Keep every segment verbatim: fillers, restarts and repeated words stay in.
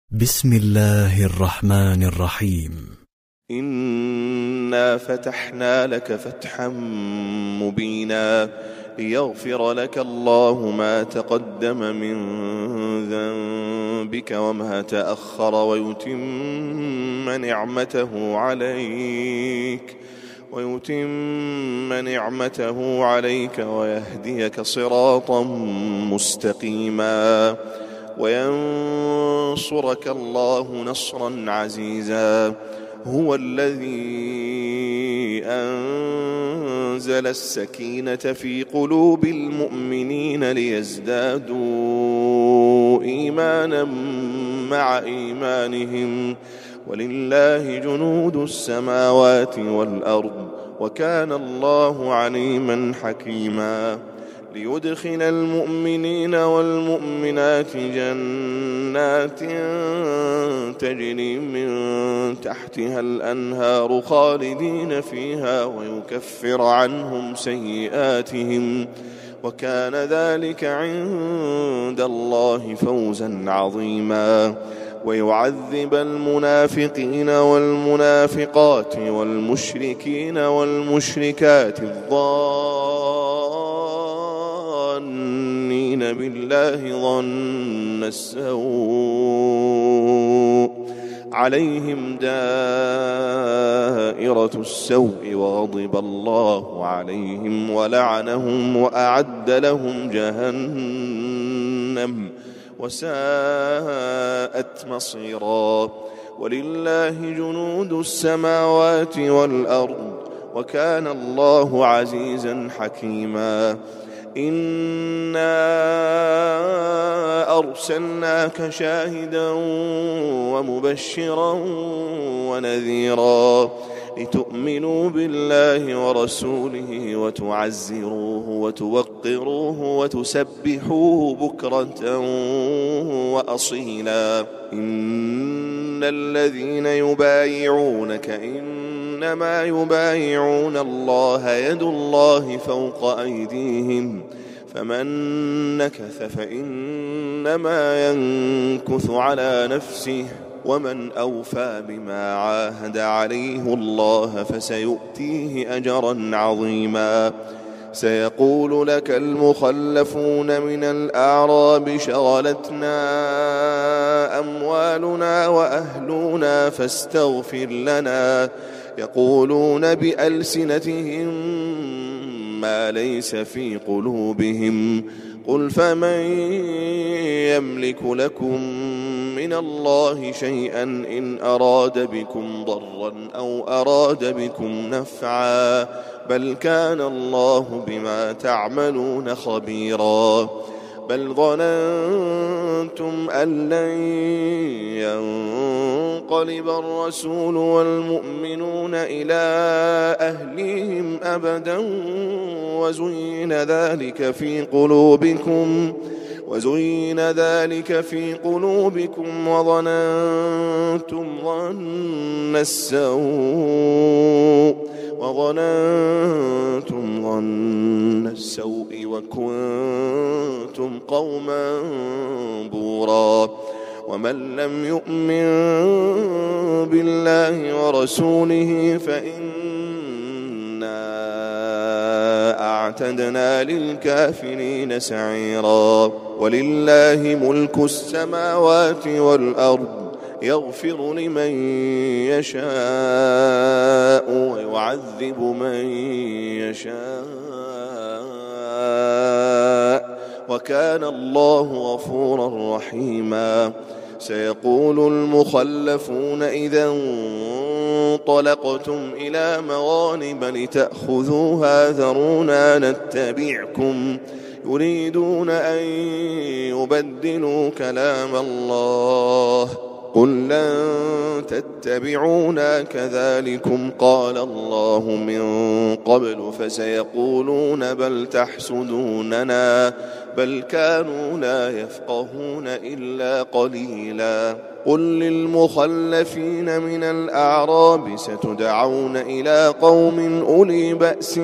بسم الله الرحمن الرحيم. إنا فتحنا لك فتحا مبينا ليغفر لك الله ما تقدم من ذنبك وما تأخر ويتم نعمته عليك ويتم نعمته عليك ويهديك صراطا مستقيما وينصرك الله نصرا عزيزا. هو الذي أنزل السكينة في قلوب المؤمنين ليزدادوا إيمانا مع إيمانهم ولله جنود السماوات والأرض وكان الله عليما حكيما. ليدخل المؤمنين والمؤمنات جنات تجري من تحتها الأنهار خالدين فيها ويكفر عنهم سيئاتهم وكان ذلك عند الله فوزا عظيما. ويعذب المنافقين والمنافقات والمشركين والمشركات الظانين بالله ظن السوء عليهم دائرة السوء وغضب الله عليهم ولعنهم وأعد لهم جهنم وساءت مصيرا. ولله جنود السماوات والأرض وكان الله عزيزا حكيما. إنا أرسلناك شاهدا ومبشرا ونذيرا لتؤمنوا بالله ورسوله وتعزروه وتوقروه وتسبحوه بكرة وأصيلا. إن الذين يبايعونك إنما يبايعون الله يد الله فوق أيديهم فمن نكث فإنما ينكث على نفسه ومن أوفى بما عاهد عليه الله فسيؤتيه أجرا عظيما. سيقول لك المخلفون من الأعراب شغلتنا أموالنا وأهلنا فاستغفر لنا يقولون بألسنتهم ما ليس في قلوبهم قل فمن يملك لكم من الله شيئا إن أراد بكم ضرا أو أراد بكم نفعا بل كان الله بما تعملون خبيرا. بل ظننتم أن لن ينقلب الرسول والمؤمنون إلى أهليهم أبدا وزين ذلك في قلوبكم وزين ذلك في قلوبكم وظننتم ظن السوء وظننتم ظن السوء وكنتم قوما بورا. ومن لم يؤمن بالله ورسوله فإنا أعتدنا للكافرين سعيرا. ولله ملك السماوات والأرض يغفر لمن يشاء ويعذب من يشاء وكان الله غفورا رحيما. سيقول المخلفون إذا انطلقتم إلى مغانم لتأخذوها ذرونا نتبعكم يريدون أن يبدلوا كلام الله قل لن تتبعونا كذلكم قال الله من قبل فسيقولون بل تحسدوننا بل كانوا لا يفقهون إلا قليلا. قل للمخلفين من الأعراب ستدعون إلى قوم أولي بأس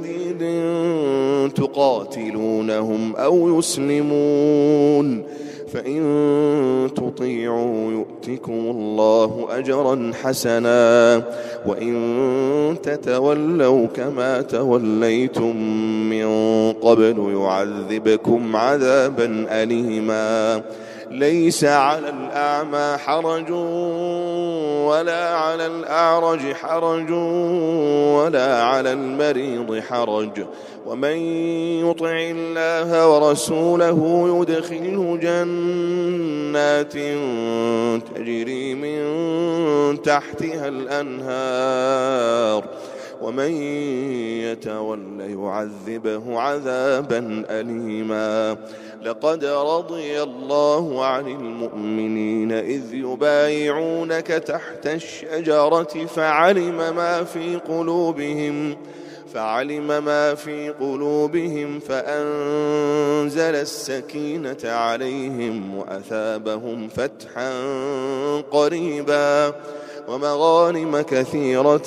شديد تقاتلونهم أو يسلمون فإن تطيعوا يؤتكم الله أجرا حسنا وإن تتولوا كما توليتم من قبل يعذبكم عذابا أليما ليس على الأعمى حرج ولا على الأعرج حرج ولا على المريض حرج ومن يطع الله ورسوله يدخله جنات تجري من تحتها الأنهار ومن يتول يعذبه عذابا أليما لقد رضي الله عن المؤمنين إذ يبايعونك تحت الشجرة فعلم ما في قلوبهم فعلم ما في قلوبهم فأنزل السكينة عليهم وأثابهم فتحا قريبا ومغانم كثيرة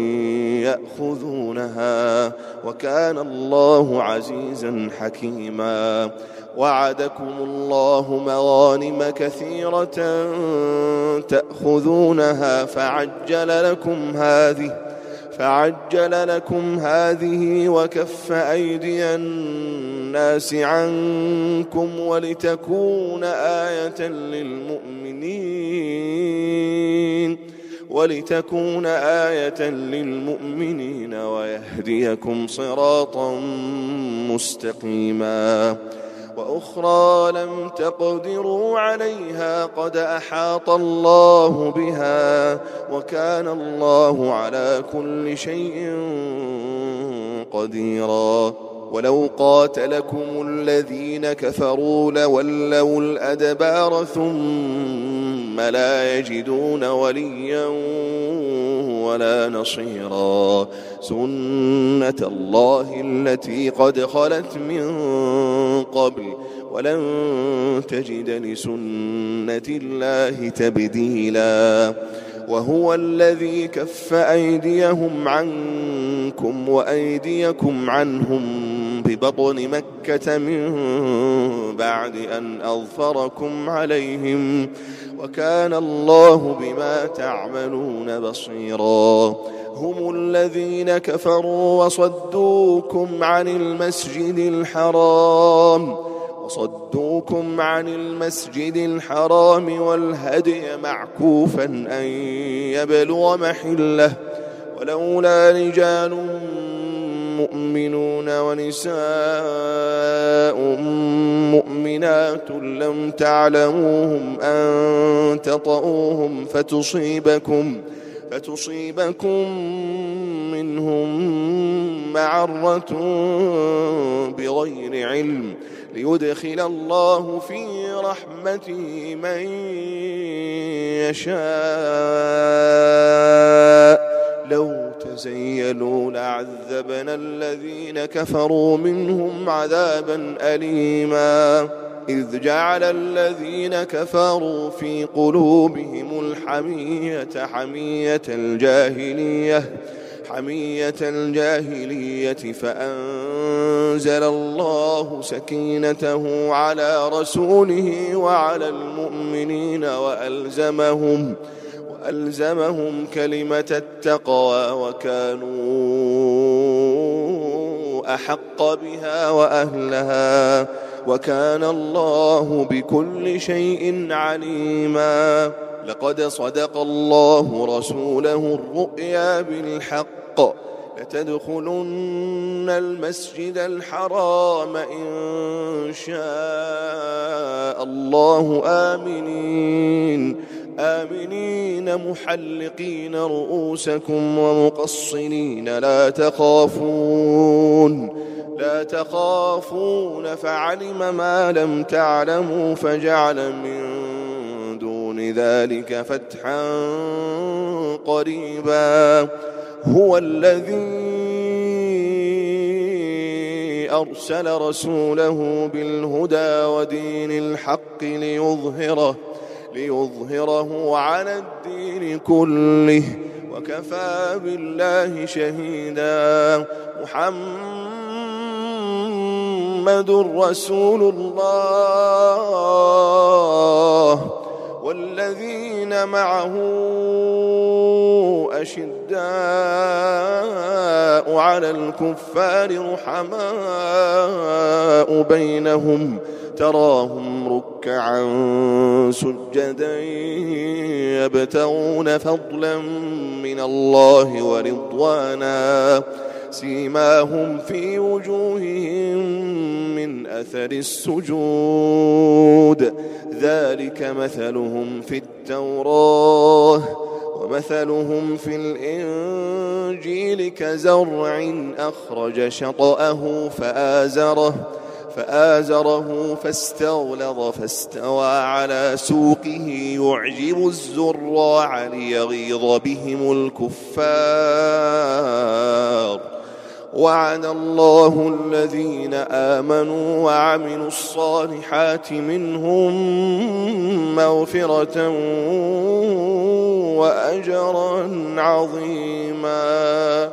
يأخذونها وكان الله عزيزا حكيما وعدكم الله مغانم كثيرة تأخذونها فعجل لكم هذه فعجل لكم هذه وكف أيدي الناس عنكم ولتكون آية للمؤمنين ولتكون آية للمؤمنين ويهديكم صراطا مستقيما وأخرى لم تقدروا عليها قد أحاط الله بها وكان الله على كل شيء قديرا ولو قاتلكم الذين كفروا لولوا الأدبار ثم لا يجدون وليا ولا نصيرا سنة الله التي قد خلت من قبل ولن تجد لسنة الله تبديلا وهو الذي كف أيديهم عنكم وأيديكم عنهم ببطن مكة من بعد أن أظفركم عليهم وكان الله بما تعملون بصيرا هم الذين كفروا وصدوكم عن المسجد الحرام وصدوكم عن المسجد الحرام والهدي معكوفا أن يبلغ محله ولولا رجال مؤمنون ونساء مؤمنات لم تعلموهم أن تطؤوهم فتصيبكم فتصيبكم منهم معرة بغير علم ليدخل الله في رحمته من يشاء لو تزيلوا لعذبنا الذين كفروا منهم عذابا أليما إذ جعل الذين كفروا في قلوبهم الحمية حمية الجاهلية حمية الجاهلية فأنزل الله سكينته على رسوله وعلى المؤمنين وألزمهم وألزمهم كلمة التقوى وكانوا أحق بها وأهلها وكان الله بكل شيء عليما لقد صدق الله رسوله الرؤيا بالحق لتدخلن المسجد الحرام إن شاء الله آمنين آمنين محلقين رؤوسكم ومقصرين لا تخافون لا تخافون فعلم ما لم تعلموا فجعل من دون ذلك فتحا قريبا هو الذي أرسل رسوله بالهدى ودين الحق ليظهره ليظهره على الدين كله وكفى بالله شهيدا محمد رسول الله والذين معه أشداء على الكفار رحماء بينهم تراهم ركعا سجدا يبتغون فضلا من الله ورضوانا سيماهم في وجوههم من أثر السجود ذلك مثلهم في التوراة ومثلهم في الإنجيل كزرع أخرج شطأه فآزره فآزره فاستغلظ فاستوى على سوقه يعجب الزراع ليغيظ بهم الكفار وعد الله الذين آمنوا وعملوا الصالحات منهم مغفرة وأجرا عظيما.